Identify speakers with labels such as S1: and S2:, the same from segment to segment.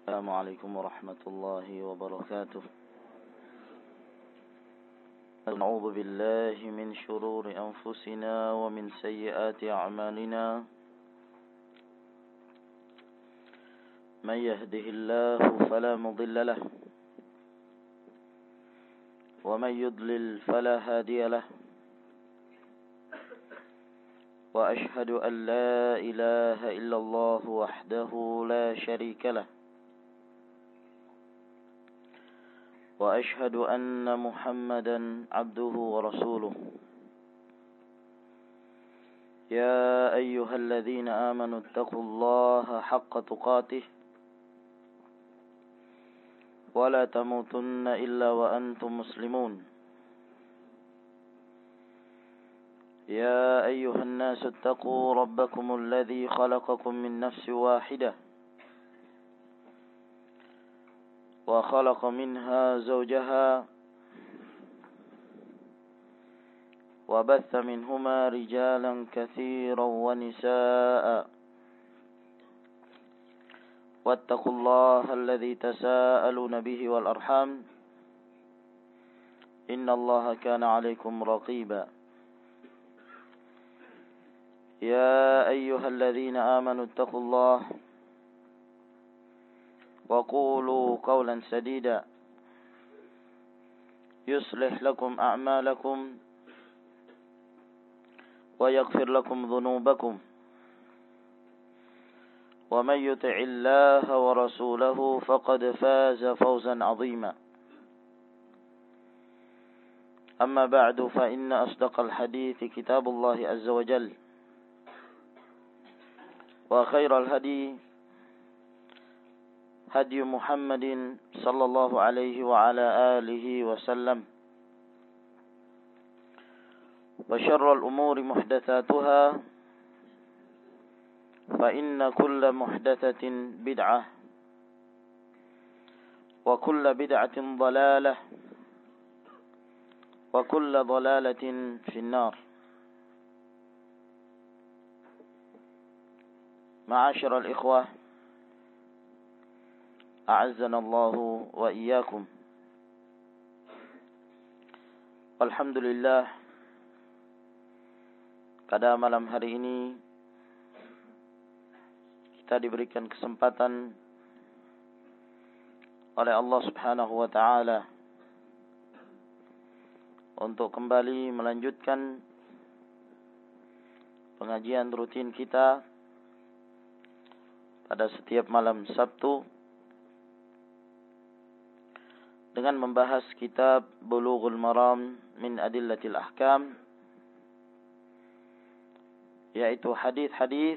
S1: السلام عليكم ورحمة الله وبركاته. نعوذ بالله من شرور أنفسنا ومن سيئات أعمالنا. من يهده الله فلا مضل له ومن يضلل فلا هادي له. وأشهد أن لا إله إلا الله وحده لا شريك له. وأشهد أن محمدا عبده ورسوله. يا أيها الذين آمنوا اتقوا الله حق تقاته ولا تموتن إلا وأنتم مسلمون. يا أيها الناس اتقوا ربكم الذي خلقكم من نفس واحدة وخلق منها زوجها وبث منهما رجالا كثيرا ونساء. واتقوا الله الذي تساءلون به والأرحام إن الله كان عليكم رقيبا. يا أيها الذين آمنوا اتقوا الله وقولوا قولا سديدا يصلح لكم أعمالكم ويغفر لكم ذنوبكم. ومن يطع الله ورسوله فقد فاز فوزا عظيما. أما بعد فإن أصدق الحديث كتاب الله عز وجل. وخير الهدي هدي محمد صلى الله عليه وعلى آله وسلم. وشر الأمور محدثاتها فإن كل محدثة بدعة وكل بدعة ضلالة وكل ضلالة في النار. معاشر الإخوة أعزنا الله وإياكم. Alhamdulillah, pada malam hari ini kita diberikan kesempatan oleh Allah Subhanahu wa taala untuk kembali melanjutkan pengajian rutin kita pada setiap malam Sabtu dengan membahas kitab Bulughul Maram min Adillatil Ahkam, yaitu hadis-hadis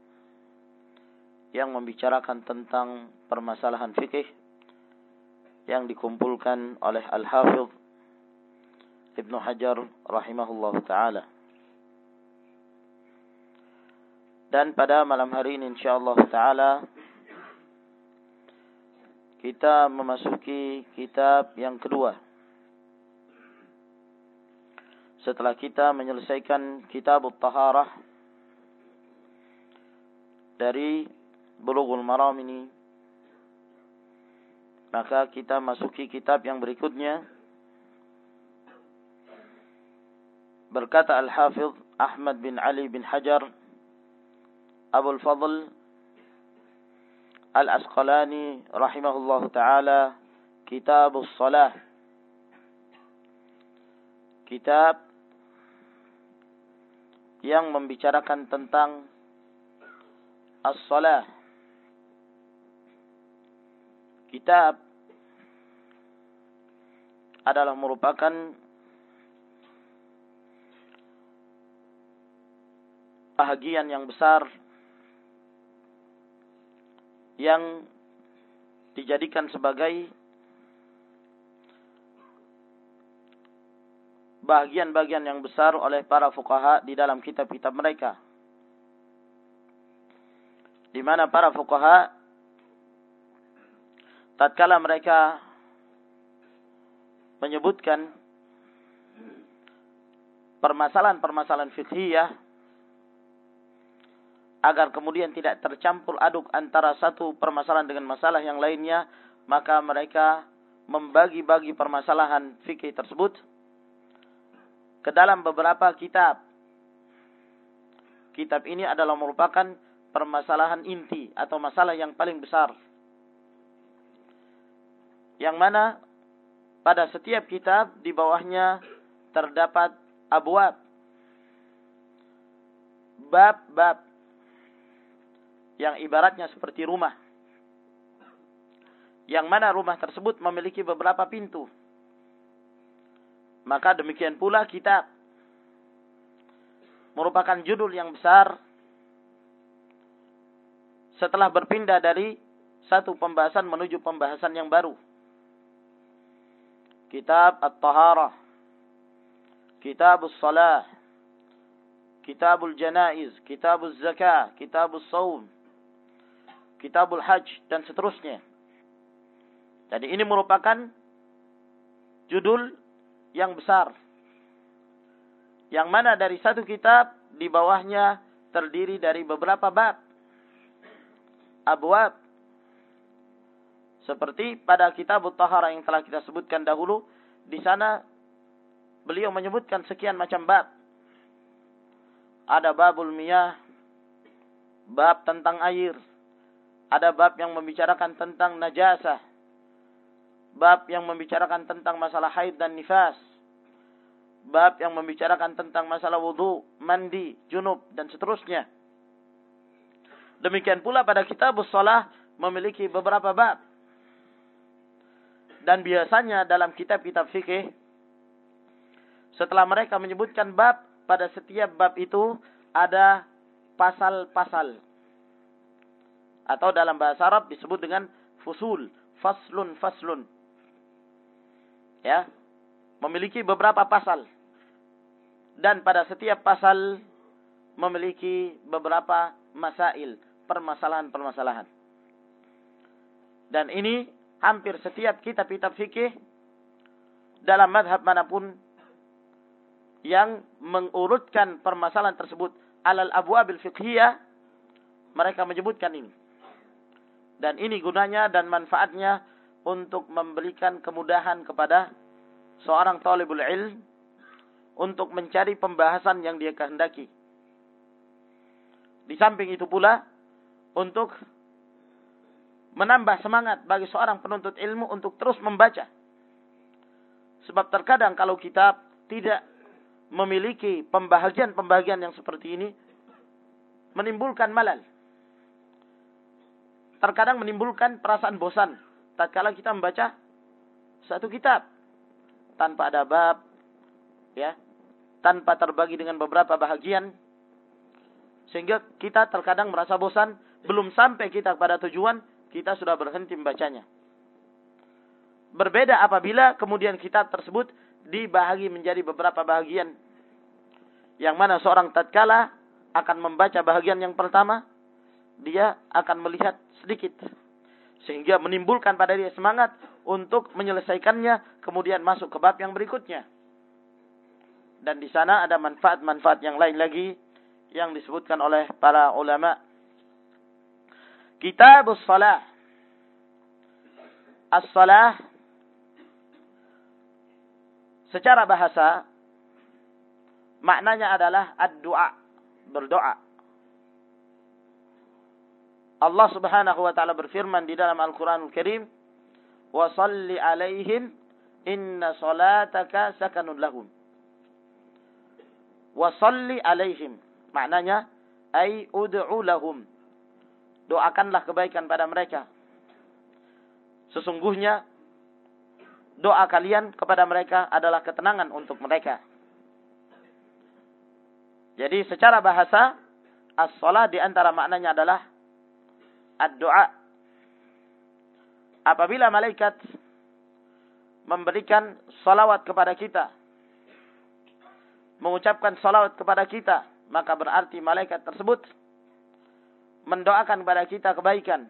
S1: yang membicarakan tentang permasalahan fikih yang dikumpulkan oleh Al-Hafidh Ibnu Hajar rahimahullahu taala. Dan pada malam hari ini insyaallah taala kita memasuki kitab yang kedua. Setelah kita menyelesaikan kitab At-Taharah dari Bulughul Maram ini, maka kita masuki kitab yang berikutnya. Berkata Al-Hafidh Ahmad bin Ali bin Hajar Abul Fadl Al-Asqalani rahimahullahu ta'ala, Kitabus Salah, kitab yang membicarakan tentang as-salah. Kitab adalah merupakan bahagian yang besar yang dijadikan sebagai bahagian-bahagian yang besar oleh para fuqaha di dalam kitab-kitab mereka, di mana para fuqaha tatkala mereka menyebutkan permasalahan-permasalahan fiqhiyah agar kemudian tidak tercampur aduk antara satu permasalahan dengan masalah yang lainnya, maka mereka membagi-bagi permasalahan fikih tersebut ke dalam beberapa kitab. Kitab ini adalah merupakan permasalahan inti atau masalah yang paling besar, yang mana pada setiap kitab di bawahnya terdapat abwab, bab-bab yang ibaratnya seperti rumah, yang mana rumah tersebut memiliki beberapa pintu. Maka demikian pula kitab merupakan judul yang besar setelah berpindah dari satu pembahasan menuju pembahasan yang baru. Kitab At-Taharah, Kitabus Salah, Kitabul Janaiz, Kitabuz Zakah, Kitabus Saum, Kitabul Hajj, dan seterusnya. Jadi ini merupakan judul yang besar, yang mana dari satu kitab di bawahnya terdiri dari beberapa bab, abwab. Seperti pada kitab At-Taharah yang telah kita sebutkan dahulu, di sana beliau menyebutkan sekian macam bab. Ada babul miyah, bab tentang air. Ada bab yang membicarakan tentang najasah, bab yang membicarakan tentang masalah haid dan nifas, bab yang membicarakan tentang masalah wudu, mandi, junub, dan seterusnya. Demikian pula pada kitabus shalah memiliki beberapa bab. Dan biasanya dalam kitab-kitab fikih, setelah mereka menyebutkan bab, pada setiap bab itu ada pasal-pasal. Atau dalam bahasa Arab disebut dengan fusul, faslun. Ya, memiliki beberapa pasal. Dan pada setiap pasal memiliki beberapa masail, permasalahan-permasalahan. Dan ini hampir setiap kitab-kitab fikih dalam madhab manapun yang mengurutkan permasalahan tersebut alal abwabil fiqhiyah, mereka menyebutkan ini. Dan ini gunanya dan manfaatnya untuk memberikan kemudahan kepada seorang talibul ilm untuk mencari pembahasan yang dia kehendaki. Di samping itu pula untuk menambah semangat bagi seorang penuntut ilmu untuk terus membaca. Sebab terkadang kalau kitab tidak memiliki pembahagian-pembahagian yang seperti ini, menimbulkan malal. Terkadang menimbulkan perasaan bosan tatkala kita membaca satu kitab tanpa ada bab, ya, tanpa terbagi dengan beberapa bahagian, sehingga kita terkadang merasa bosan, belum sampai kita pada tujuan, kita sudah berhenti membacanya. Berbeda apabila kemudian kitab tersebut dibahagi menjadi beberapa bahagian, yang mana seorang tatkala akan membaca bahagian yang pertama, dia akan melihat sedikit, sehingga menimbulkan pada dia semangat untuk menyelesaikannya, kemudian masuk ke bab yang berikutnya. Dan di sana ada manfaat-manfaat yang lain lagi yang disebutkan oleh para ulama. Kitabus Shalah. As-Shalah secara bahasa maknanya adalah ad-du'a, berdoa. Allah Subhanahu wa taala berfirman di dalam Al-Qur'anul Karim, "Wa shalli 'alaihim inna salataka sakanun lahum." Wa shalli 'alaihim maknanya ay ud'u lahum. Doakanlah kebaikan pada mereka. Sesungguhnya doa kalian kepada mereka adalah ketenangan untuk mereka. Jadi secara bahasa, as-shalah di antara maknanya adalah ad-du'a. Apabila malaikat memberikan salawat kepada kita, mengucapkan salawat kepada kita, maka berarti malaikat tersebut mendoakan kepada kita kebaikan.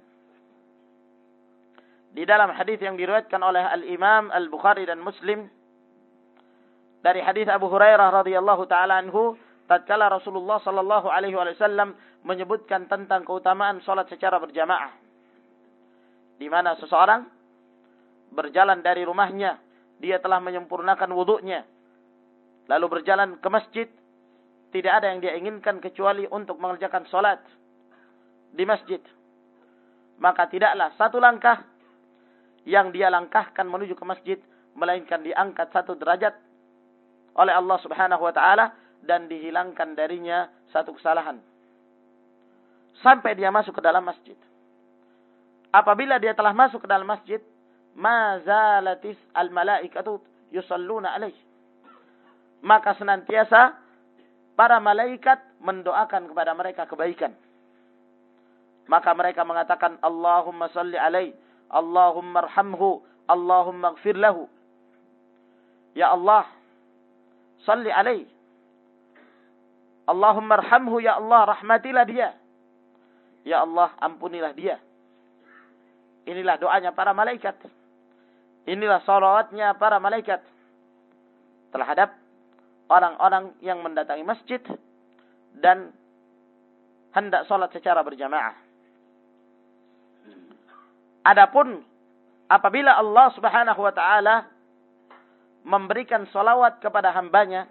S1: Di dalam hadis yang diriwayatkan oleh Al-Imam Al-Bukhari dan Muslim dari hadis Abu Hurairah radhiyallahu taala anhu, tatkala Rasulullah sallallahu alaihi wasallam menyebutkan tentang keutamaan salat secara berjamaah, di mana seseorang berjalan dari rumahnya, dia telah menyempurnakan wudunya, lalu berjalan ke masjid, tidak ada yang dia inginkan kecuali untuk mengerjakan salat di masjid. Maka tidaklah satu langkah yang dia langkahkan menuju ke masjid, melainkan diangkat satu derajat oleh Allah subhanahu wa ta'ala, dan dihilangkan darinya satu kesalahan. Sampai dia masuk ke dalam masjid. Apabila dia telah masuk ke dalam masjid, ma zalatis al-malaikatu yusalluna alaih. Maka senantiasa para malaikat mendoakan kepada mereka kebaikan. Maka mereka mengatakan, Allahumma salli alaih, Allahumma arhamhu, Allahumma ighfir lahu. Ya Allah, salli alaih. Allahumma arhamhu, ya Allah, rahmatilah dia. Ya Allah, ampunilah dia. Inilah doanya para malaikat. Inilah salawatnya para malaikat terhadap orang-orang yang mendatangi masjid dan hendak salat secara berjamaah. Adapun apabila Allah subhanahu wa ta'ala memberikan salawat kepada hambanya,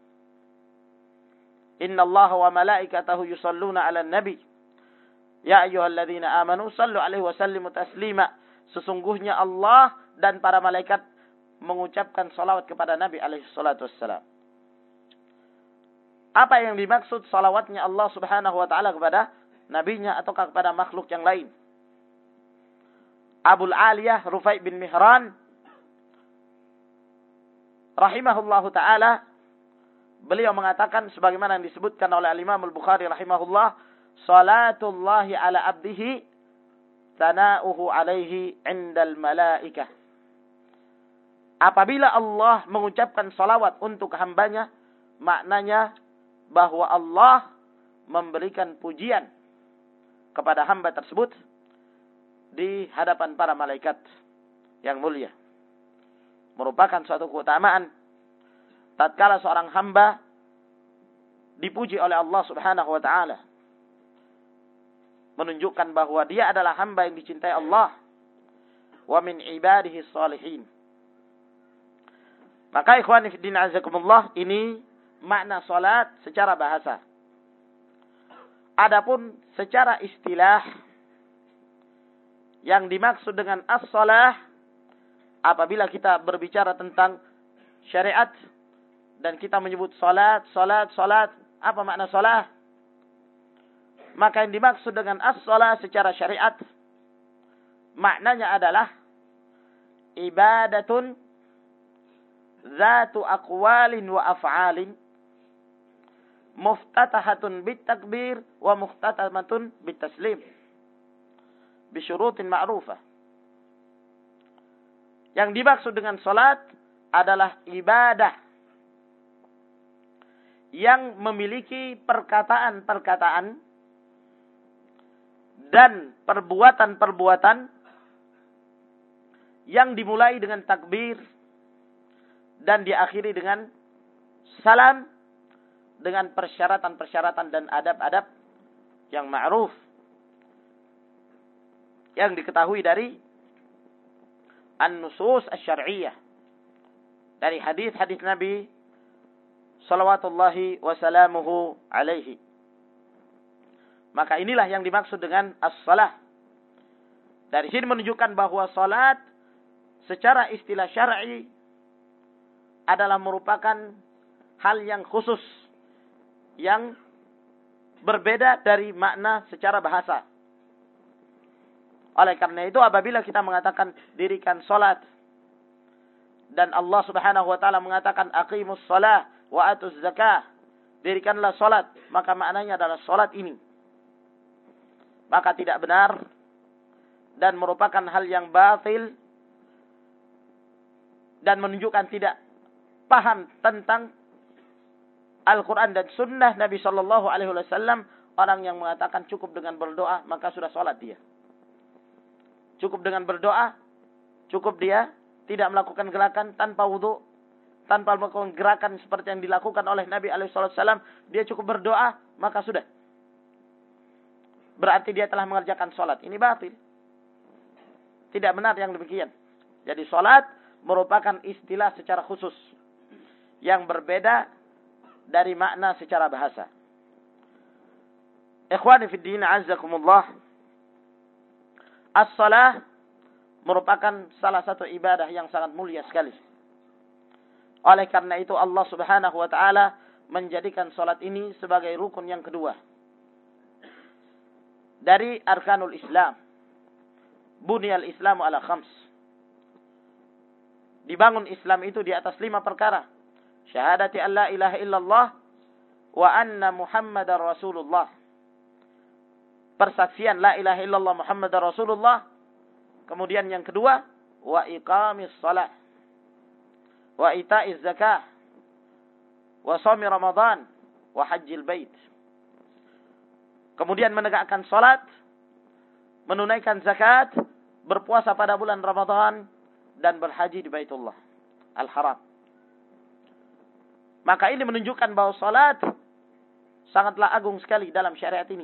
S1: Inna Allah wa malaikatahu yusalluna ala nabi. Ya ayyuhalladzina amanu sallu alaihi wa sallimu taslima. Sesungguhnya Allah dan para malaikat mengucapkan salawat kepada Nabi alaihi salatu wassalam. Apa yang dimaksud salawatnya Allah subhanahu wa ta'ala kepada nabinya atau kepada makhluk yang lain? Abul Aliyah Rufai bin Mihran rahimahullahu ta'ala, beliau mengatakan sebagaimana yang disebutkan oleh Al-Imam Al-Bukhari rahimahullah, salatullahi ala abdihi tana'uhu alaihi indal malaikah. Apabila Allah mengucapkan salawat untuk hambanya, maknanya bahwa Allah memberikan pujian kepada hamba tersebut di hadapan para malaikat yang mulia. Merupakan suatu keutamaan tatkala seorang hamba dipuji oleh Allah subhanahu wa ta'ala. Menunjukkan bahwa dia adalah hamba yang dicintai Allah. Wa min ibadihi salihin. Maka ikhwani fiddin azakumullah, ini makna salat secara bahasa. Adapun secara istilah, yang dimaksud dengan as-salah, apabila kita berbicara tentang syariat dan kita menyebut salat, apa makna salat? Maka yang dimaksud dengan as-salah secara syariat, maknanya adalah ibadatun zatu aqwalin wa af'alin muftatahatun bitakbir wa muftatamatun bitaslim bisyurutin ma'rufah. Yang dimaksud dengan salat adalah ibadah yang memiliki perkataan-perkataan dan perbuatan-perbuatan yang dimulai dengan takbir dan diakhiri dengan salam, dengan persyaratan-persyaratan dan adab-adab yang ma'ruf, yang diketahui dari an-nusus asy-syar'iyyah, dari hadis-hadis Nabi salawatullahi wa salamuhu alaihi. Maka inilah yang dimaksud dengan as-salah. Dari sini menunjukkan bahwa salat secara istilah syar'i adalah merupakan hal yang khusus, yang berbeda dari makna secara bahasa. Oleh karena itu, apabila kita mengatakan dirikan salat, dan Allah subhanahu wa ta'ala mengatakan aqimus salah wa atuz zakah, dirikanlah salat, maka maknanya adalah salat ini. Maka tidak benar dan merupakan hal yang batil dan menunjukkan tidak paham tentang Al-Quran dan Sunnah Nabi Sallallahu Alaihi Wasallam. Orang yang mengatakan cukup dengan berdoa maka sudah salat dia. Cukup dengan berdoa, cukup dia tidak melakukan gerakan tanpa wudu, tanpa melakukan gerakan seperti yang dilakukan oleh Nabi SAW, dia cukup berdoa, maka sudah. Berarti dia telah mengerjakan sholat. Ini batil. Tidak benar yang demikian. Jadi sholat merupakan istilah secara khusus yang berbeda dari makna secara bahasa. Ikhwani fid din, azzakumullah. As-salah merupakan salah satu ibadah yang sangat mulia sekali. Oleh karena itu Allah Subhanahu wa taala menjadikan salat ini sebagai rukun yang kedua dari arkanul Islam. Bunyal Islamu ala khams. Dibangun Islam itu di atas 5 perkara. Syahadati an la ilaha illallah wa anna Muhammadar Rasulullah. Persaksian la ilaha illallah Muhammadar Rasulullah. Kemudian yang kedua, wa iqamis shalah. Wa ita'iz zakah, wa shaumi Ramadan, wa hajjil bait. Kemudian menegakkan salat, menunaikan zakat, berpuasa pada bulan Ramadan, dan berhaji di Baitullah Al-Haram. Maka ini menunjukkan bahwa salat sangatlah agung sekali dalam syariat ini.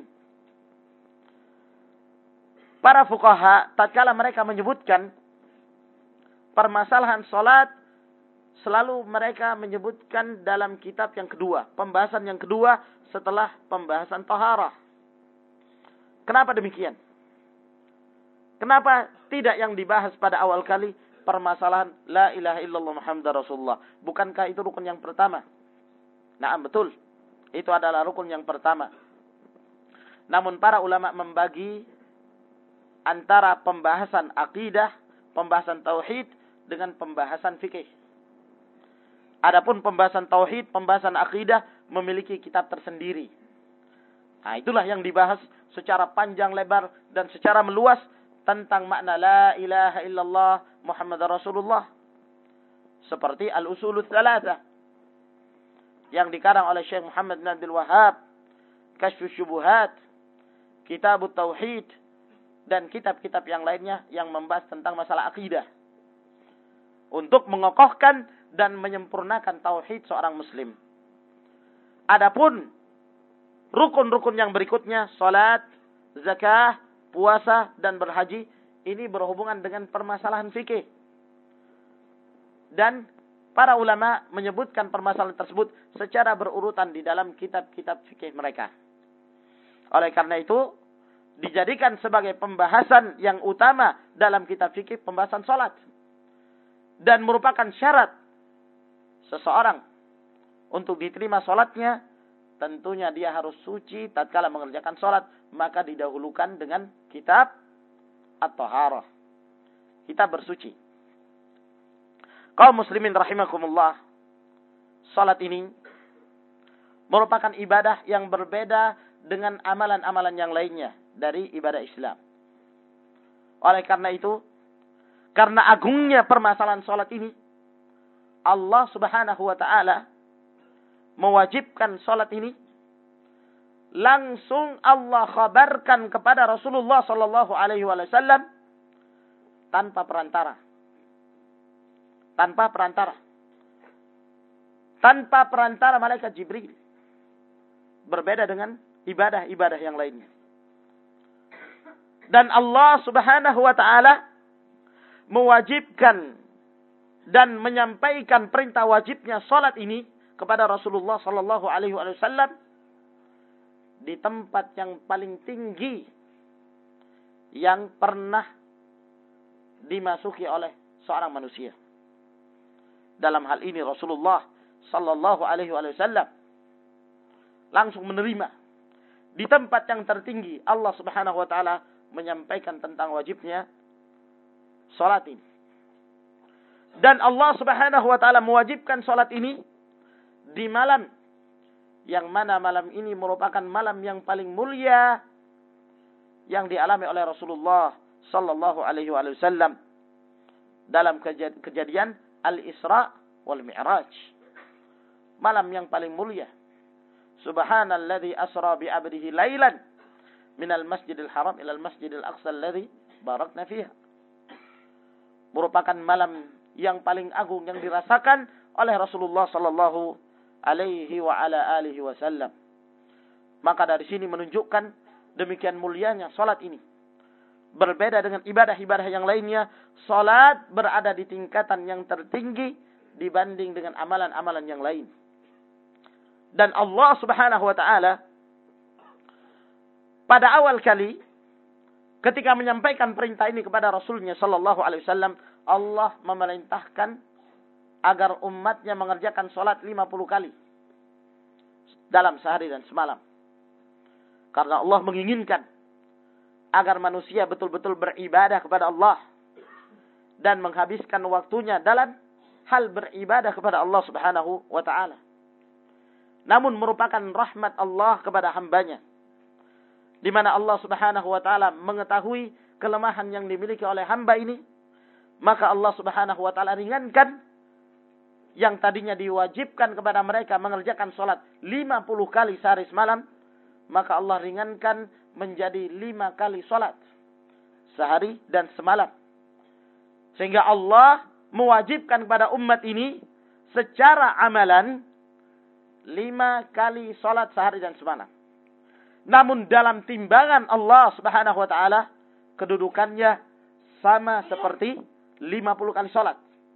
S1: Para fuqaha tatkala mereka menyebutkan permasalahan salat, selalu mereka menyebutkan dalam kitab yang kedua, pembahasan yang kedua setelah pembahasan taharah. Kenapa demikian? Kenapa tidak yang dibahas pada awal kali permasalahan la ilaha illallah Muhammadar Rasulullah? Bukankah itu rukun yang pertama? Nah, betul. Itu adalah rukun yang pertama. Namun para ulama membagi antara pembahasan akidah, pembahasan tauhid dengan pembahasan fikih. Adapun pembahasan tauhid, pembahasan akidah memiliki kitab tersendiri. Nah, itulah yang dibahas secara panjang lebar dan secara meluas tentang makna la ilaha illallah Muhammadar Rasulullah. Seperti Al-Usulul Tsalatsa yang dikarang oleh Syekh Muhammad bin Abdul Wahhab, Kasyfus Syubuhat, Kitabut Tauhid, dan kitab-kitab yang lainnya yang membahas tentang masalah akidah. Untuk mengokohkan dan menyempurnakan tauhid seorang muslim. Adapun rukun-rukun yang berikutnya, salat, zakah, puasa, dan berhaji, ini berhubungan dengan permasalahan fikih. Dan para ulama menyebutkan permasalahan tersebut secara berurutan di dalam kitab-kitab fikih mereka. Oleh karena itu, dijadikan sebagai pembahasan yang utama dalam kitab fikih pembahasan salat. Dan merupakan syarat seseorang untuk diterima salatnya, tentunya dia harus suci tatkala mengerjakan salat, maka didahulukan dengan kitab at-taharah. Kitab bersuci. Kaum muslimin rahimakumullah, salat ini merupakan ibadah yang berbeda dengan amalan-amalan yang lainnya dari ibadah Islam. Oleh karena itu, karena agungnya permasalahan salat ini, Allah Subhanahu wa taala mewajibkan salat ini, langsung Allah khabarkan kepada Rasulullah sallallahu alaihi wasallam tanpa perantara. Tanpa perantara. Tanpa perantara malaikat Jibril. Berbeda dengan ibadah-ibadah yang lainnya. Dan Allah Subhanahu wa taala mewajibkan dan menyampaikan perintah wajibnya salat ini kepada Rasulullah sallallahu alaihi wasallam di tempat yang paling tinggi yang pernah dimasuki oleh seorang manusia. Dalam hal ini Rasulullah sallallahu alaihi wasallam langsung menerima di tempat yang tertinggi Allah Subhanahu wa taala menyampaikan tentang wajibnya salat ini. Dan Allah Subhanahu wa taala mewajibkan salat ini di malam yang mana malam ini merupakan malam yang paling mulia yang dialami oleh Rasulullah sallallahu alaihi wasallam dalam kejadian Al-Isra wal Mi'raj. Malam yang paling mulia. Subhanalladzi asra bi 'abdihi lailan minal masjidil haram ilal masjidil aqsa alladzi barakna fiha. Merupakan malam yang paling agung yang dirasakan oleh Rasulullah sallallahu alaihi wa ala alihi wasallam. Maka dari sini menunjukkan demikian mulianya salat ini. Berbeda dengan ibadah-ibadah yang lainnya, salat berada di tingkatan yang tertinggi dibanding dengan amalan-amalan yang lain. Dan Allah Subhanahu wa taala pada awal kali ketika menyampaikan perintah ini kepada Rasulnya sallallahu alaihi wasallam, Allah memerintahkan agar umatnya mengerjakan salat 50 kali dalam sehari dan semalam. Karena Allah menginginkan agar manusia betul-betul beribadah kepada Allah dan menghabiskan waktunya dalam hal beribadah kepada Allah Subhanahu wa taala. Namun merupakan rahmat Allah kepada hambanya, di mana Allah Subhanahu wa taala mengetahui kelemahan yang dimiliki oleh hamba ini, maka Allah Subhanahu wa taala ringankan yang tadinya diwajibkan kepada mereka mengerjakan salat 50 kali sehari semalam, maka Allah ringankan menjadi 5 kali salat sehari dan semalam. Sehingga Allah mewajibkan kepada umat ini secara amalan 5 kali salat sehari dan semalam. Namun dalam timbangan Allah Subhanahu wa taala kedudukannya sama seperti 50 kali salat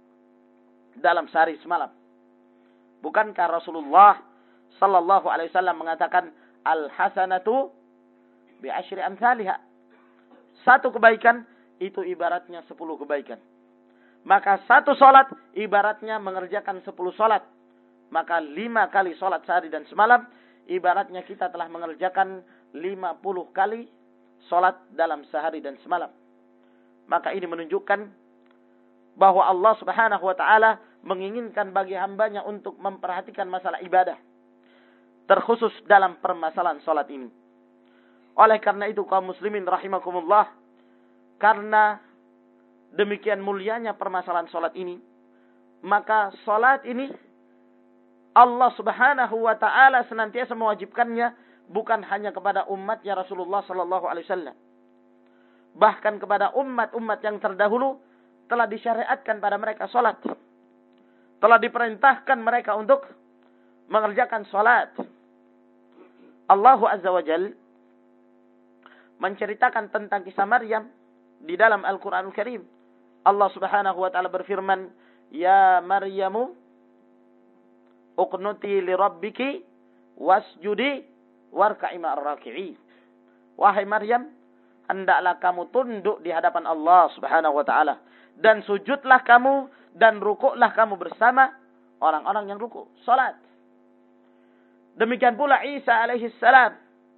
S1: dalam sehari semalam. Bukankah Rasulullah sallallahu alaihi wasallam mengatakan al-hasanatu bi asyri amsalha. Satu kebaikan itu ibaratnya 10 kebaikan. Maka satu salat ibaratnya mengerjakan 10 salat. Maka 5 kali salat sehari dan semalam ibaratnya kita telah mengerjakan 50 kali salat dalam sehari dan semalam. Maka ini menunjukkan bahwa Allah Subhanahu wa taala menginginkan bagi hambanya untuk memperhatikan masalah ibadah, terkhusus dalam permasalahan salat ini. Oleh karena itu kaum muslimin rahimakumullah, karena demikian mulianya permasalahan salat ini, maka salat ini Allah Subhanahu wa taala senantiasa mewajibkannya bukan hanya kepada umatnya Rasulullah sallallahu alaihi wasallam. Bahkan kepada umat-umat yang terdahulu telah disyariatkan pada mereka salat. Telah diperintahkan mereka untuk mengerjakan salat. Allah Azza wa Jalla menceritakan tentang kisah Maryam di dalam Al-Qur'anul Karim. Allah Subhanahu wa taala berfirman, "Ya Maryamu uqnuti li rabbiki wasjudi warka'i ma'ar raki'in." Wahai Maryam, hendaklah kamu tunduk di hadapan Allah Subhanahu wa taala dan sujudlah kamu dan rukuklah kamu bersama orang-orang yang rukuk, salat. Demikian pula Isa alaihi salam.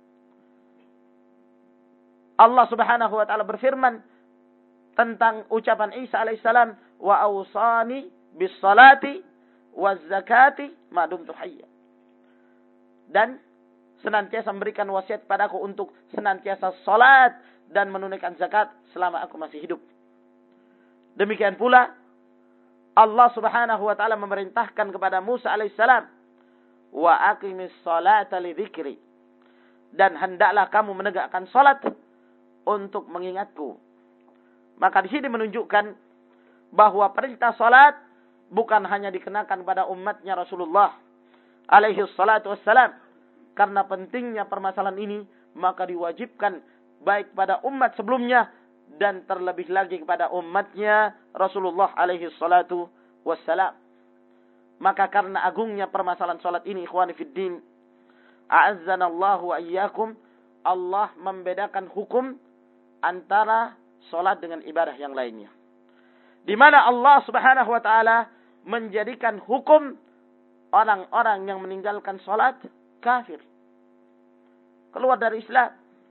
S1: Allah Subhanahu wa taala berfirman tentang ucapan Isa alaihi salam, "Wa awsani bis salati waz zakati ma dumtu hayya." Dan senantiasa memberikan wasiat padaku untuk senantiasa salat dan menunaikan zakat selama aku masih hidup. Demikian pula Allah Subhanahu wa taala memerintahkan kepada Musa alaihissalam, "Wa aqimis salata li dzikri." Dan hendaklah kamu menegakkan salat untuk mengingatku. Maka di sini menunjukkan bahwa perintah salat bukan hanya dikenakan pada umatnya Rasulullah alaihi salatu wassalam. Karena pentingnya permasalahan ini, maka diwajibkan baik pada umat sebelumnya dan terlebih lagi kepada umatnya Rasulullah alaihi salatu wassalam. Maka karena agungnya permasalahan salat ini, ikhwani fiddin, a'azzanallahu wa iyyakum, Allah membedakan hukum antara salat dengan ibadah yang lainnya. Di mana Allah Subhanahu wa taala menjadikan hukum orang-orang yang meninggalkan salat kafir, keluar dari Islam.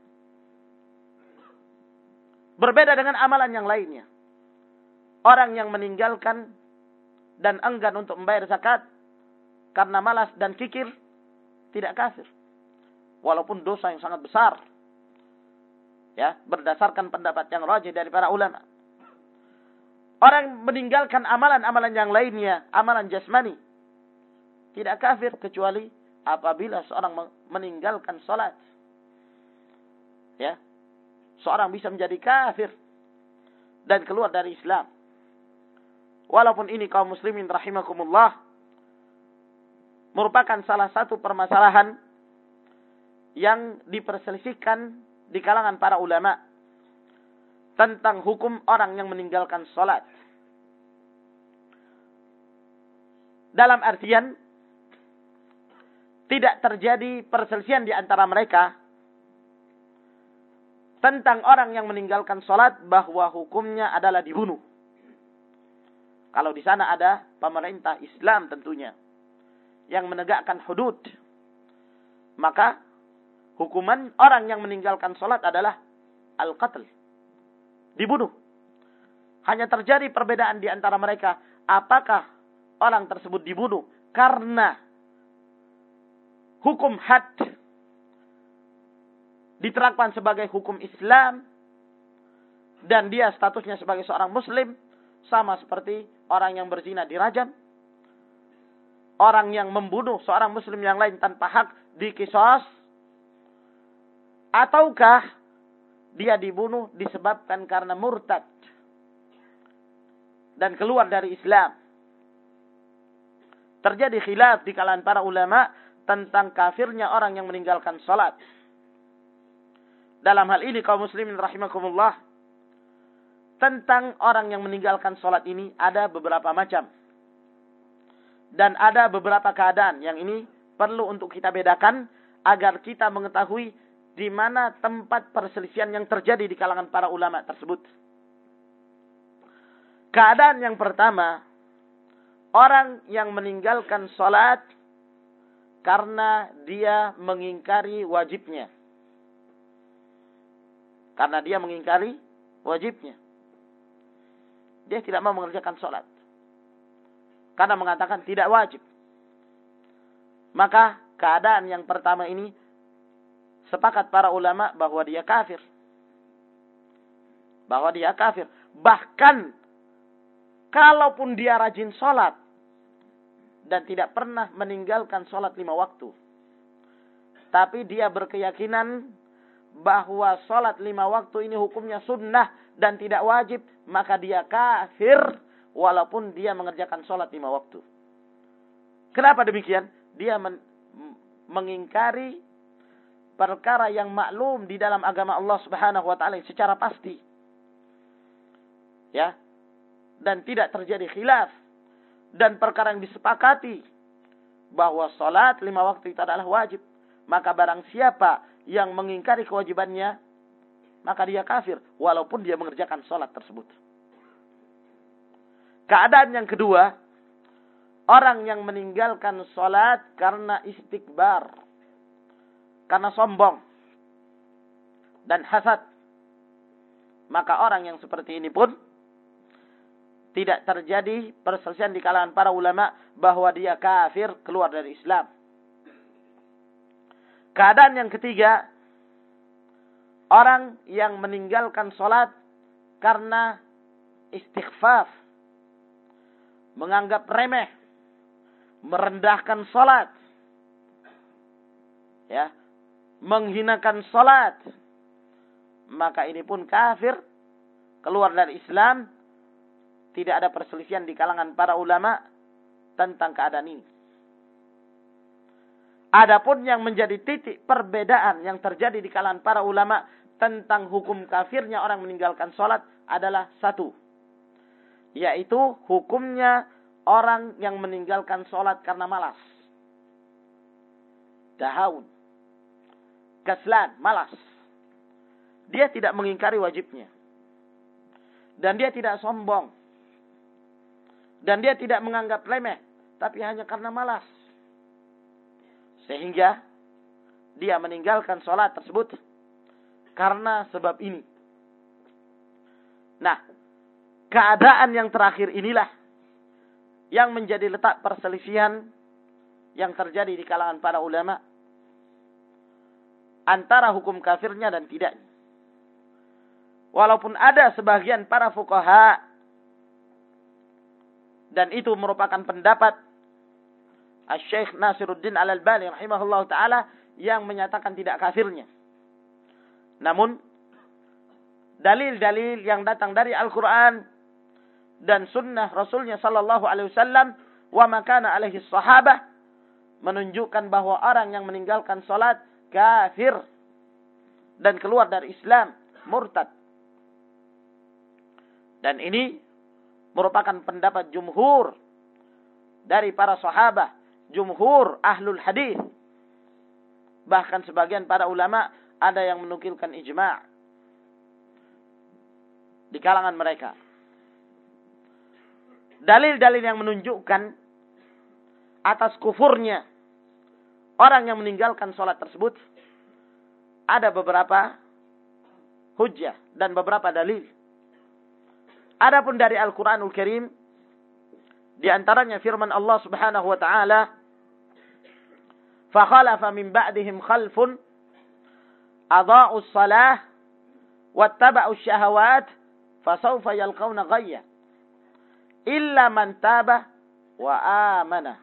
S1: Berbeda dengan amalan yang lainnya. Orang yang meninggalkan dan enggan untuk membayar zakat karena malas dan kikir tidak kafir, walaupun dosa yang sangat besar. Ya, berdasarkan pendapat yang rajih dari para ulama. Orang meninggalkan amalan-amalan yang lainnya, amalan jasmani, tidak kafir kecuali apabila seorang meninggalkan salat. Ya. Seorang bisa menjadi kafir dan keluar dari Islam. Walaupun ini kaum muslimin rahimakumullah, merupakan salah satu permasalahan yang diperselisihkan di kalangan para ulama tentang hukum orang yang meninggalkan salat. Dalam artian tidak terjadi perselisihan di antara mereka tentang orang yang meninggalkan salat bahwa hukumnya adalah dibunuh. Kalau di sana ada pemerintah Islam tentunya yang menegakkan hudud, maka hukuman orang yang meninggalkan salat adalah al-qatl, dibunuh. Hanya terjadi perbedaan di antara mereka, apakah orang tersebut dibunuh karena hukum had diterapkan sebagai hukum Islam dan dia statusnya sebagai seorang muslim, sama seperti orang yang berzina dirajam, orang yang membunuh seorang muslim yang lain tanpa hak diqisas, ataukah dia dibunuh disebabkan karena murtad dan keluar dari Islam. Terjadi khilaf di kalangan para ulama tentang kafirnya orang yang meninggalkan salat. Dalam hal ini kaum muslimin rahimakumullah, tentang orang yang meninggalkan salat ini ada beberapa macam. Dan ada beberapa keadaan yang ini perlu untuk kita bedakan agar kita mengetahui di mana tempat perselisihan yang terjadi di kalangan para ulama tersebut. Keadaan yang pertama, orang yang meninggalkan salat karena dia mengingkari wajibnya. Karena dia mengingkari wajibnya. Dia tidak mau mengerjakan salat. Karena mengatakan tidak wajib. Maka keadaan yang pertama ini sepakat para ulama bahwa dia kafir. Bahwa dia kafir. Bahkan kalaupun dia rajin sholat dan tidak pernah meninggalkan sholat 5 waktu, tapi dia berkeyakinan bahwa sholat 5 waktu ini hukumnya sunnah dan tidak wajib, maka dia kafir walaupun dia mengerjakan sholat 5 waktu. Kenapa demikian? Dia mengingkari perkara yang maklum di dalam agama Allah Subhanahu wa taala secara pasti. Ya. Dan tidak terjadi khilaf dan perkara yang disepakati bahwa salat 5 waktu itu adalah wajib. Maka barang siapa yang mengingkari kewajibannya, maka dia kafir walaupun dia mengerjakan salat tersebut. Keadaan yang kedua, orang yang meninggalkan salat karena istikbar, karena sombong dan hasad, maka orang yang seperti ini pun tidak terjadi perselisihan di kalangan para ulama bahwa dia kafir, keluar dari Islam. Keadaan yang ketiga, orang yang meninggalkan salat karena istighfaf, menganggap remeh, merendahkan salat, ya, menghinakan salat, maka ini pun kafir, keluar dari Islam. Tidak ada perselisihan di kalangan para ulama tentang keadaan ini. Adapun yang menjadi titik perbedaan yang terjadi di kalangan para ulama tentang hukum kafirnya orang meninggalkan salat adalah satu, yaitu hukumnya orang yang meninggalkan salat karena malas, dahaun, kaslan, malas. Dia tidak mengingkari wajibnya. Dan dia tidak sombong. Dan dia tidak menganggap remeh. Tapi hanya karena malas. Sehingga dia meninggalkan salat tersebut karena sebab ini. Nah, keadaan yang terakhir inilah yang menjadi letak perselisihan yang terjadi di kalangan para ulama antara hukum kafirnya dan tidaknya. Walaupun ada sebagian para fuqaha, dan itu merupakan pendapat Syekh Nasiruddin Al-Albani rahimahullah ta'ala yang menyatakan tidak kafirnya. Namun dalil-dalil yang datang dari Al-Quran dan sunnah Rasulnya sallallahu alaihi wasallam wa makana alaihi sahabah menunjukkan bahwa orang yang meninggalkan salat kafir dan keluar dari Islam, murtad. Dan ini merupakan pendapat jumhur dari para sahabat, jumhur ahlul hadis. Bahkan sebagian para ulama ada yang menukilkan ijma' di kalangan mereka. Dalil-dalil yang menunjukkan atas kufurnya orang yang meninggalkan salat tersebut ada beberapa hujjah dan beberapa dalil. Adapun dari Al-Qur'anul Karim, di antaranya firman Allah Subhanahu wa taala, "Fa khalafa min ba'dihim khalfun adha'us shalah wattaba'us syahawat fasawfa yalqawna ghayya illa man taba wa amana."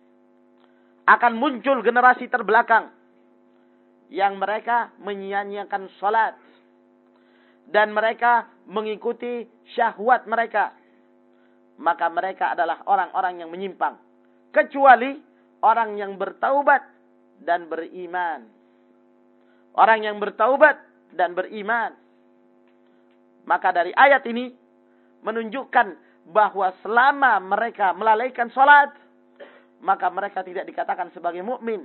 S1: Akan muncul generasi terbelakang yang mereka menyia-nyiakan salat dan mereka mengikuti syahwat mereka, maka mereka adalah orang-orang yang menyimpang, kecuali orang yang bertaubat dan beriman. Orang yang bertaubat dan beriman. Maka dari ayat ini menunjukkan bahwa selama mereka melalaikan salat, maka mereka tidak dikatakan sebagai mukmin.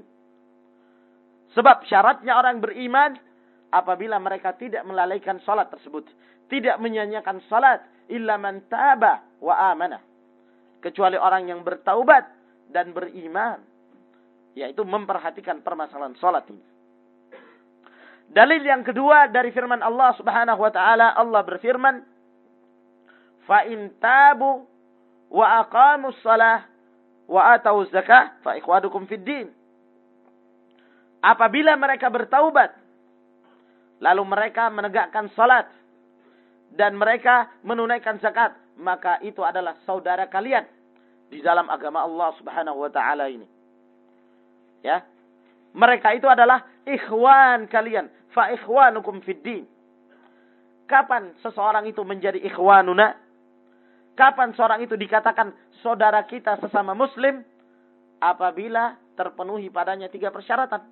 S1: Sebab syaratnya orang beriman apabila mereka tidak melalaikan salat tersebut, tidak menyanyiakan salat, illa man taba wa amana, kecuali orang yang bertaubat dan beriman, yaitu memperhatikan permasalahan salat ini. Dalil yang kedua dari firman Allah Subhanahu wa taala, Allah berfirman, "Fa in tabu wa aqamus shalah wa atau zakah fa ikhwanukum fid din." Apabila mereka bertaubat, lalu mereka menegakkan salat dan mereka menunaikan zakat, maka itu adalah saudara kalian di dalam agama Allah Subhanahu wa taala ini. Ya. Mereka itu adalah ikhwan kalian, fa ikhwanukum fid din. Kapan seseorang itu menjadi ikhwanuna? Kapan seorang itu dikatakan saudara kita sesama muslim? Apabila terpenuhi padanya 3 persyaratan.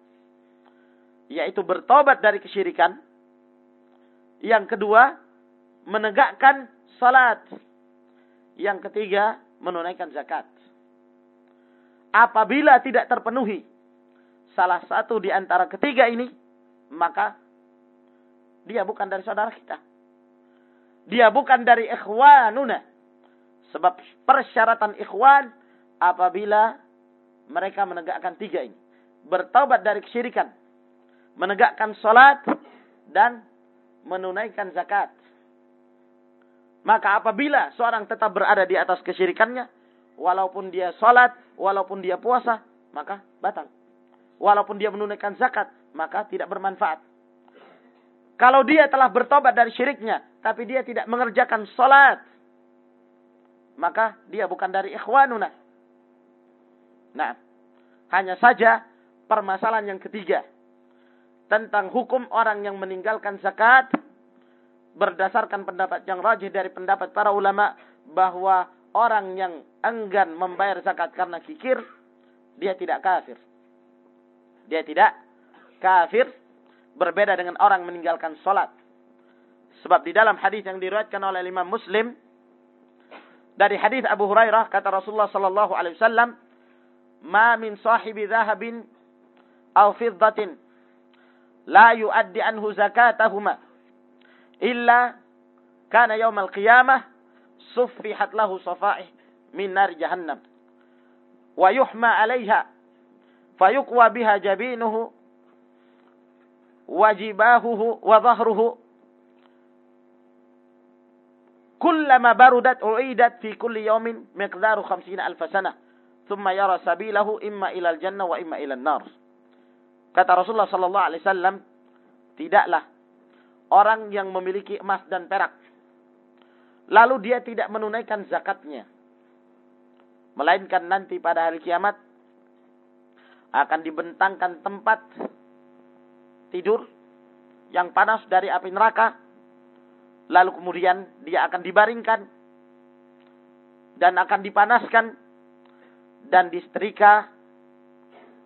S1: Yaitu bertobat dari kesyirikan. Yang kedua, menegakkan salat. Yang ketiga, menunaikan zakat. Apabila tidak terpenuhi salah satu di antara ketiga ini, maka dia bukan dari saudara kita. Dia bukan dari ikhwanuna. Sebab persyaratan ikhwan apabila mereka menegakkan 3 ini. Bertaubat dari kesyirikan, menegakkan salat, dan menunaikan zakat. Maka apabila seorang tetap berada di atas kesyirikannya, walaupun dia salat, walaupun dia puasa, maka batal. Walaupun dia menunaikan zakat, maka tidak bermanfaat. Kalau dia telah bertobat dari syiriknya, tapi dia tidak mengerjakan salat, maka dia bukan dari ikhwanuna. Nah, hanya saja permasalahan yang ketiga tentang hukum orang yang meninggalkan zakat, berdasarkan pendapat yang rajih dari pendapat para ulama, bahwa orang yang enggan membayar zakat karena kikir, dia tidak kafir. Dia tidak kafir, berbeda dengan orang meninggalkan salat. Sebab di dalam hadis yang diriwayatkan oleh Imam Muslim, dari hadis Abu Hurairah, kata Rasulullah sallallahu alaihi wasallam, "Ma min sahibi dhahabin aw fiddatin la yuaddi anhu zakatahuma illa kana yaumal qiyamah suffihat lahu safaih min nar jahannam wa yuhma 'alaiha fayuqwa biha jabinuhu wa jibahuhu wa dhahruhu kullama barudat u'idat fi kulli yawmin miqdaru 50,000 sanah thumma yara sabilahu imma ilal jannah wa imma ilal nar." Kata Rasulullah sallallahu alaihi wasallam, tidaklah orang yang memiliki emas dan perak lalu dia tidak menunaikan zakatnya, melainkan nanti pada hari kiamat akan dibentangkan tempat tidur yang panas dari api neraka, lalu kemudian dia akan dibaringkan dan akan dipanaskan dan disetrika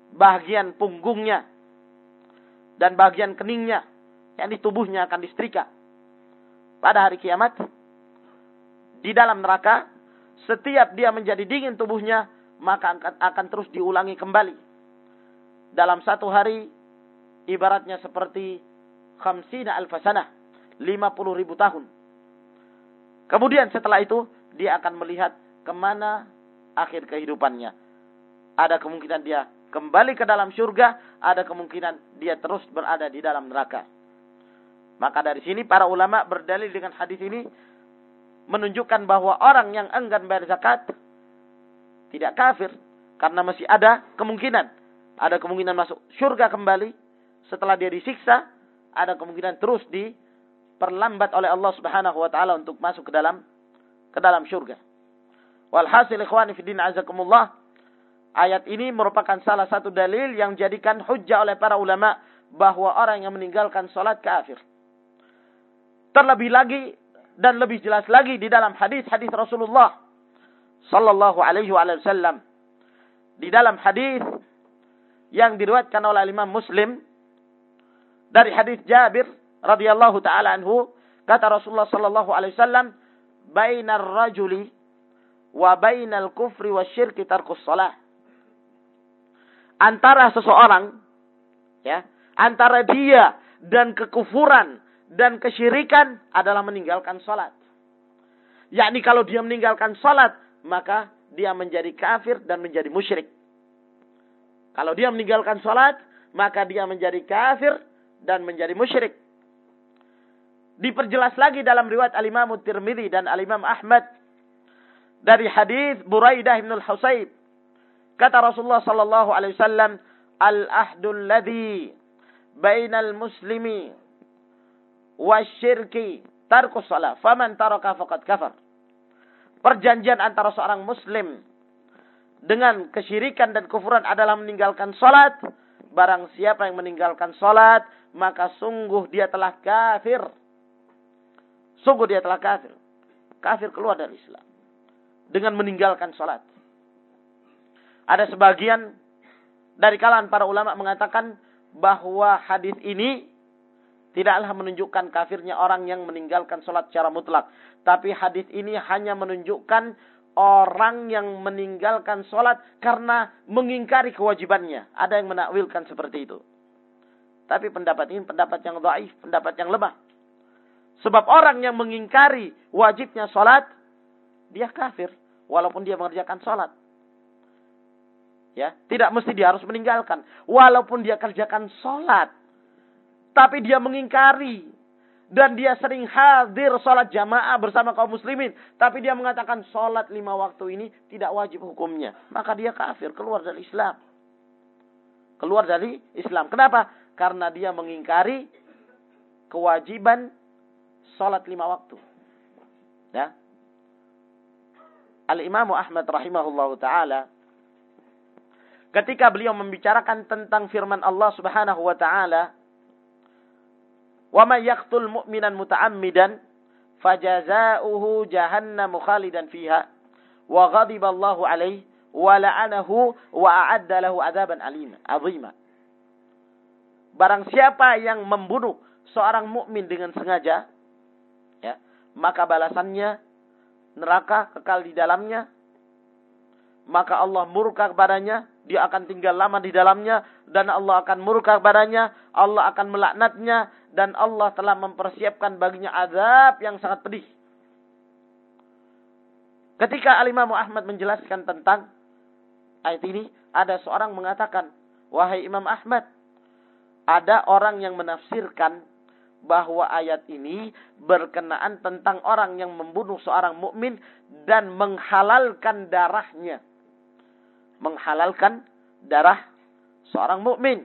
S1: bagian punggungnya dan bagian keningnya, yang di tubuhnya akan disetrika. Pada hari kiamat, di dalam neraka, setiap dia menjadi dingin tubuhnya, maka akan terus diulangi kembali. Dalam satu hari, ibaratnya seperti 50 alfasanah, 50.000 tahun. Kemudian setelah itu, dia akan melihat kemana akhir kehidupannya. Ada kemungkinan dia kembali ke dalam surga, ada kemungkinan dia terus berada di dalam neraka. Maka dari sini para ulama berdalil dengan hadis ini menunjukkan bahwa orang yang enggan bayar zakat tidak kafir, karena masih ada kemungkinan masuk surga kembali setelah dia disiksa, ada kemungkinan terus diperlambat oleh Allah Subhanahu wa taala untuk masuk ke dalam surga. Walhasil ikhwani fiddin azakumullah, ayat ini merupakan salah satu dalil yang dijadikan hujjah oleh para ulama bahwa orang yang meninggalkan salat kafir. Terlebih lagi dan lebih jelas lagi di dalam hadis-hadis Rasulullah sallallahu alaihi wasallam. Di dalam hadis yang diriwayatkan oleh Imam Muslim dari hadis Jabir radhiyallahu taala anhu, kata Rasulullah sallallahu alaihi wasallam, "Bainar rajuli wa bainal kufri wasyirki tarkus shalah." Antara seseorang, ya, antara dia dan kekufuran dan kesyirikan adalah meninggalkan salat. Yakni kalau dia meninggalkan salat, maka dia menjadi kafir dan menjadi musyrik. Kalau dia meninggalkan salat, maka dia menjadi kafir dan menjadi musyrik. Diperjelas lagi dalam riwayat Al-Imam Tirmidzi dan Al-Imam Ahmad dari hadis Buraidah bin Al-Husayb. Kata Rasulullah sallallahu alaihi wasallam, "Al-ahdul ladzi bainal muslimi wasyirki tarkus shalah, faman taraka faqad kafar." Perjanjian antara seorang muslim dengan kesyirikan dan kufuran adalah meninggalkan salat. Barang siapa yang meninggalkan salat, maka sungguh dia telah kafir. Sungguh dia telah kafir. Kafir keluar dari Islam dengan meninggalkan salat. Ada sebagian dari kalangan para ulama mengatakan bahwa hadis ini tidaklah menunjukkan kafirnya orang yang meninggalkan salat secara mutlak. Tapi hadis ini hanya menunjukkan orang yang meninggalkan salat karena mengingkari kewajibannya. Ada yang menakwilkan seperti itu. Tapi pendapat ini pendapat yang dhaif, pendapat yang lemah. Sebab orang yang mengingkari wajibnya salat, dia kafir walaupun dia mengerjakan salat. Ya, tidak mesti dia harus meninggalkan walaupun dia kerjakan salat. Tapi dia mengingkari dan dia sering hadir salat jamaah bersama kaum muslimin, tapi dia mengatakan salat 5 waktu ini tidak wajib hukumnya, maka dia kafir, keluar dari Islam. Keluar dari Islam. Kenapa? Karena dia mengingkari kewajiban salat 5 waktu. Ya. Al-Imam Ahmad rahimahullahu taala ketika beliau membicarakan tentang firman Allah Subhanahu wa taala, "Wa may yaqtul mu'minan muta'ammidan fajazaohu jahannam khalidan fiha wa ghadiba Allahu 'alaihi wa la'anahu wa a'adda lahu 'adzaban 'azima." Barang siapa yang membunuh seorang mukmin dengan sengaja, ya, maka balasannya neraka kekal di dalamnya. Maka Allah murka kepadanya, dia akan tinggal lama di dalamnya, dan Allah akan murka kepadanya, Allah akan melaknatnya, dan Allah telah mempersiapkan baginya azab yang sangat pedih. Ketika Al-Imam Ahmad menjelaskan tentang ayat ini, ada seorang mengatakan, "Wahai Imam Ahmad, ada orang yang menafsirkan bahwa ayat ini berkenaan tentang orang yang membunuh seorang mukmin dan menghalalkan darahnya. Menghalalkan darah seorang mukmin.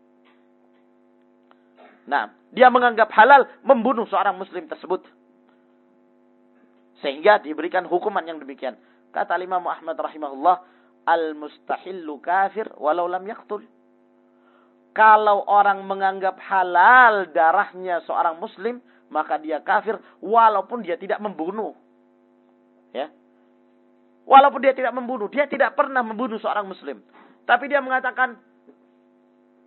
S1: Nah, dia menganggap halal membunuh seorang muslim tersebut. Sehingga diberikan hukuman yang demikian. Kata Imam Ahmad rahimahullah, "Al-mustahillu kafir walau lam yaqtul." Kalau orang menganggap halal darahnya seorang muslim, maka dia kafir walaupun dia tidak membunuh. Ya. Walaupun dia tidak membunuh, dia tidak pernah membunuh seorang muslim. Tapi dia mengatakan,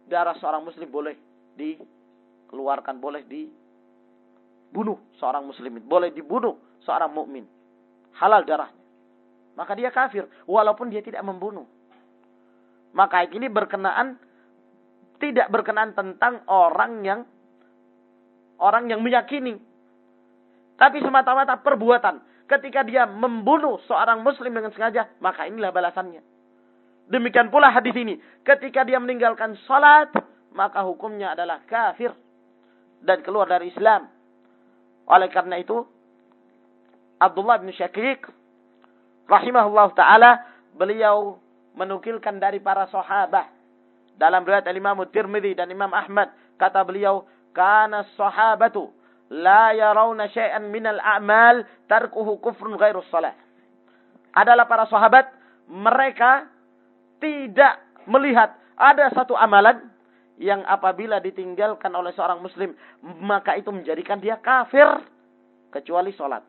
S1: darah seorang muslim boleh dikeluarkan, boleh dibunuh seorang muslimin, boleh dibunuh seorang mukmin, halal darahnya, maka dia kafir walaupun dia tidak membunuh. Maka ini tidak berkenaan tentang orang yang meyakini, tapi semata-mata perbuatan. Ketika dia membunuh seorang muslim dengan sengaja, maka inilah balasannya. Demikian pula hadis ini, ketika dia meninggalkan salat, maka hukumnya adalah kafir dan keluar dari Islam. Oleh karena itu, Abdullah bin Syaqiq rahimahullah ta'ala, beliau menukilkan dari para sahabat. Dalam riwayat Imam Tirmidzi dan Imam Ahmad, kata beliau, kana sahabatu la yarawna syai'an minal a'mal tarkuhu kufrun ghairu shalah. Adalah para sahabat, mereka tidak melihat ada satu amalan yang apabila ditinggalkan oleh seorang muslim, maka itu menjadikan dia kafir kecuali salat.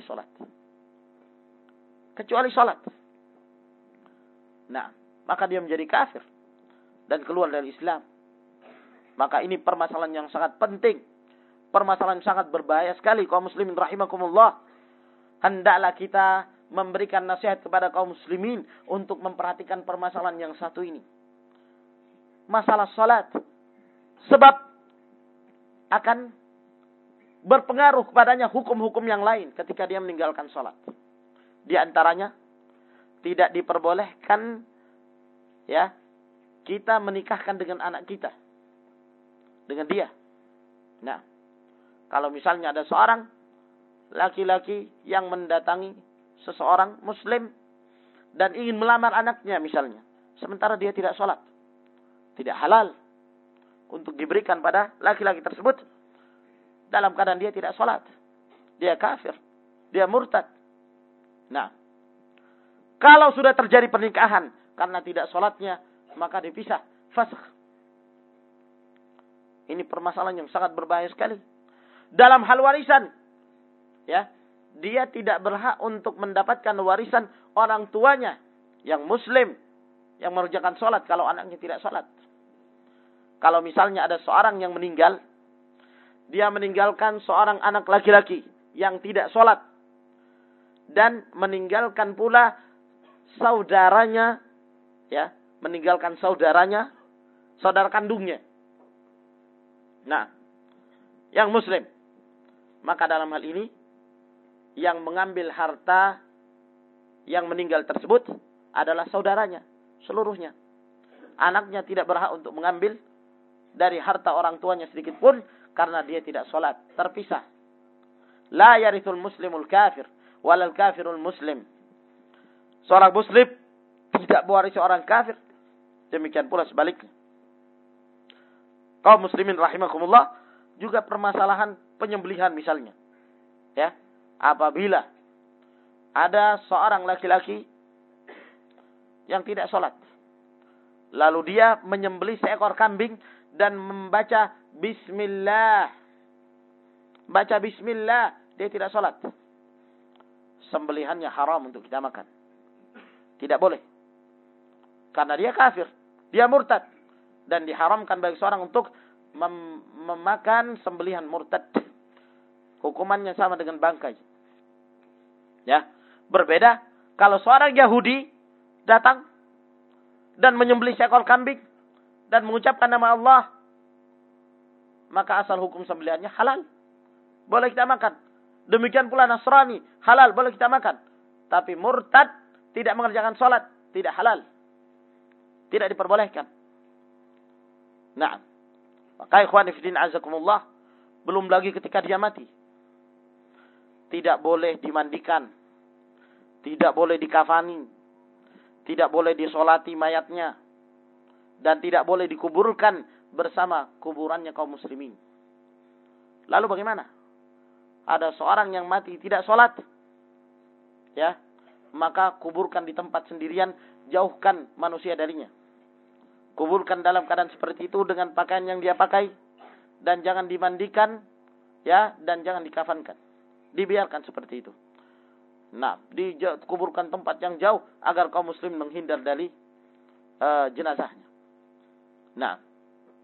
S1: Nah, maka dia menjadi kafir dan keluar dari Islam. Maka ini permasalahan yang sangat penting. Permasalahan sangat berbahaya sekali, kaum muslimin rahimakumullah. Hendaklah kita memberikan nasihat kepada kaum muslimin untuk memperhatikan permasalahan yang satu ini. Masalah salat. Sebab akan berpengaruh kepadanya hukum-hukum yang lain ketika dia meninggalkan salat. Di antaranya, tidak diperbolehkan kita menikahkan dengan anak kita. Dengan dia. Nah, kalau misalnya ada seorang laki-laki yang mendatangi seseorang muslim dan ingin melamar anaknya misalnya, sementara dia tidak sholat, tidak halal untuk diberikan pada laki-laki tersebut dalam keadaan dia tidak sholat. Dia kafir, dia murtad. Nah, kalau sudah terjadi pernikahan karena tidak sholatnya, maka dipisah, fasakh. Ini permasalahan yang sangat berbahaya sekali. Dalam hal warisan, dia tidak berhak untuk mendapatkan warisan orang tuanya yang muslim, yang mengerjakan sholat kalau anaknya tidak sholat. Kalau misalnya ada seorang yang meninggal, dia meninggalkan seorang anak laki-laki yang tidak sholat, dan meninggalkan pula saudaranya, saudara kandungnya. Nah, yang muslim. Maka dalam hal ini, yang mengambil harta yang meninggal tersebut adalah saudaranya, seluruhnya. Anaknya tidak berhak untuk mengambil dari harta orang tuanya sedikit pun, karena dia tidak sholat, terpisah. La yarithul muslimul kafir, walal kafirul muslim. Seorang muslim tidak mewarisi orang kafir. Demikian pula sebaliknya. Kaum muslimin rahimakumullah, juga permasalahan penyembelihan misalnya. Apabila ada seorang laki-laki yang tidak sholat, lalu dia menyembelih seekor kambing dan membaca bismillah. Baca bismillah, dia tidak sholat. Sembelihannya haram untuk kita makan. Tidak boleh. Karena dia kafir, dia murtad. Dan diharamkan bagi seorang untuk memakan sembelihan murtad. Hukumannya sama dengan bangkai. Berbeda kalau seorang Yahudi datang dan menyembelih seekor kambing dan mengucapkan nama Allah, maka asal hukum sembelihannya halal, boleh kita makan. Demikian pula Nasrani, halal, boleh kita makan. Tapi murtad, tidak mengerjakan sholat, tidak halal, tidak diperbolehkan. Nah, maka ikhwani fillah azakumullah, belum lagi ketika dia mati, tidak boleh dimandikan, tidak boleh dikafani, tidak boleh disolati mayatnya, dan tidak boleh dikuburkan bersama kuburannya kaum muslimin. Lalu bagaimana? Ada seorang yang mati tidak sholat, maka kuburkan di tempat sendirian, jauhkan manusia darinya. Kuburkan dalam keadaan seperti itu dengan pakaian yang dia pakai, dan jangan dimandikan, dan jangan dikafankan. Dibiarkan seperti itu. Nah, dikuburkan tempat yang jauh agar kaum muslim menghindar dari jenazahnya. Nah,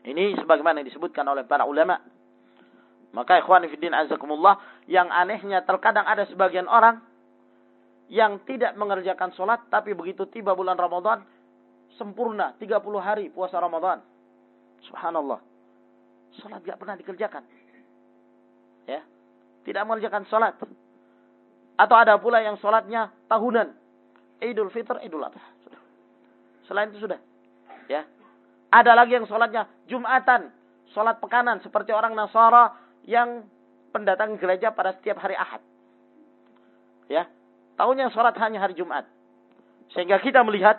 S1: Ini sebagaimana yang disebutkan oleh para ulama. Maka ikhwan fillah azakumullah, yang anehnya terkadang ada sebagian orang yang tidak mengerjakan sholat, tapi begitu tiba bulan Ramadan, sempurna 30 hari puasa Ramadan. Subhanallah. Sholat gak pernah dikerjakan. Ya, tidak mengerjakan sholat. Atau ada pula yang sholatnya tahunan. Idul Fitr, Idul Adha. Selain itu sudah. Ya. Ada lagi yang sholatnya Jumatan. Sholat pekanan. Seperti orang Nasara yang pendatang gereja pada setiap hari Ahad. Ya. Tahunya sholat hanya hari Jumat. Sehingga kita melihat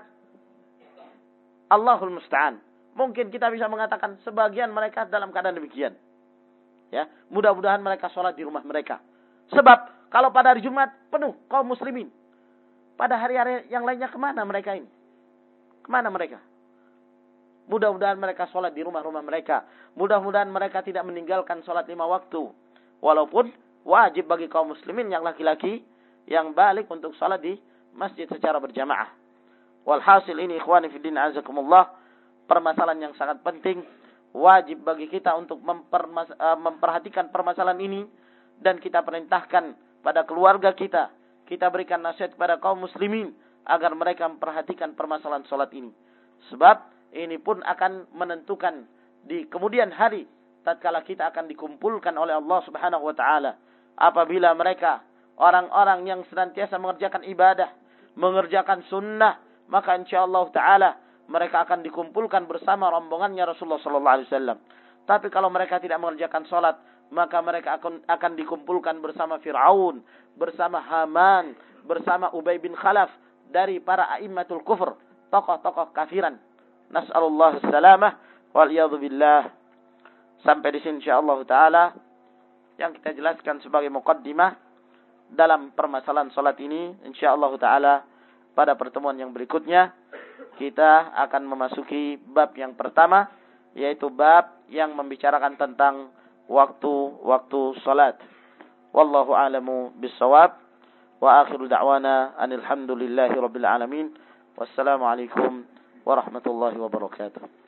S1: Allahul Musta'an. Mungkin kita bisa mengatakan sebagian mereka dalam keadaan demikian. Ya. Mudah-mudahan mereka sholat di rumah mereka. Sebab kalau pada hari Jumat penuh kaum muslimin. Pada hari-hari yang lainnya kemana mereka ini? Kemana mereka? Mudah-mudahan mereka sholat di rumah-rumah mereka. Mudah-mudahan mereka tidak meninggalkan sholat 5 waktu. Walaupun wajib bagi kaum muslimin yang laki-laki yang balik untuk sholat di masjid secara berjamaah. Walhasil ini ikhwani fiddin azakumullah, permasalahan yang sangat penting. Wajib bagi kita untuk memperhatikan permasalahan ini. Dan kita perintahkan pada keluarga kita. Kita berikan nasihat kepada kaum muslimin agar mereka memperhatikan permasalahan sholat ini. Sebab ini pun akan menentukan di kemudian hari tatkala kita akan dikumpulkan oleh Allah Subhanahu wa taala. Apabila mereka orang-orang yang senantiasa mengerjakan ibadah, mengerjakan sunnah, maka insyaallah taala mereka akan dikumpulkan bersama rombongannya Rasulullah sallallahu alaihi wasallam. Tapi kalau mereka tidak mengerjakan salat, maka mereka akan dikumpulkan bersama Fir'aun, bersama Haman, bersama Ubay bin Khalaf dari para a'immatul kufur, tokoh-tokoh kafiran. Nas'alullah salamah wal-iyadhu billah. Sampai di sini insyaallah taala yang kita jelaskan sebagai muqaddimah dalam permasalahan salat ini. Insyaallah taala pada pertemuan yang berikutnya kita akan memasuki bab yang pertama, yaitu bab yang membicarakan tentang waktu-waktu salat. Wallahu a'lamu bis-shawab. Wa akhiru da'wana anil hamdulillahi rabbil alamin. Wassalamu alaikum warahmatullahi wabarakatuh.